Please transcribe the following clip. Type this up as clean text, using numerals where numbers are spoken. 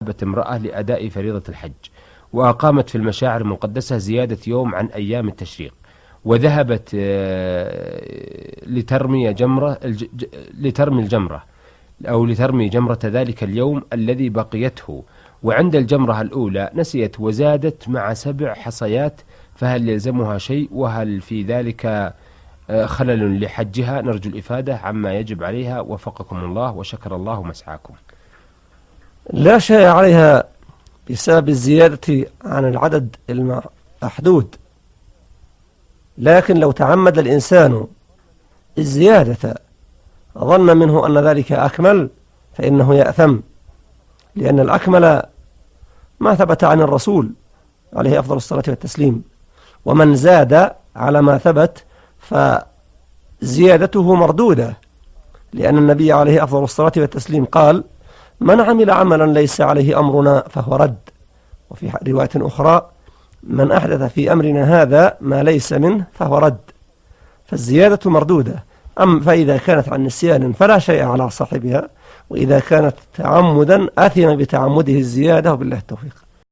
ذهبت امرأة لأداء فريضة الحج وأقامت في المشاعر المقدسة زيادة يوم عن أيام التشريق، وذهبت لترمي الجمرة أو لترمي جمرة ذلك اليوم الذي بقيته، وعند الجمرة الأولى نسيت وزادت مع 7 حصيات، فهل يلزمها شيء؟ وهل في ذلك خلل لحجها؟ نرجو الإفادة عما يجب عليها، وفقكم الله وشكر الله مسعاكم. لا شيء عليها بسبب الزيادة عن العدد المحدود، لكن لو تعمد الإنسان الزيادة ظن منه أن ذلك أكمل فإنه يأثم، لأن الأكمل ما ثبت عن الرسول عليه أفضل الصلاة والتسليم، ومن زاد على ما ثبت فزيادته مردودة، لأن النبي عليه أفضل الصلاة والتسليم قال: من عمل عملا ليس عليه أمرنا فهو رد. وفي رواية أخرى: من أحدث في أمرنا هذا ما ليس منه فهو رد. فالزيادة مردودة. فإذا كانت عن نسيان فلا شيء على صاحبها، وإذا كانت تعمدا آثم بتعمده الزيادة، وبالله التوفيق.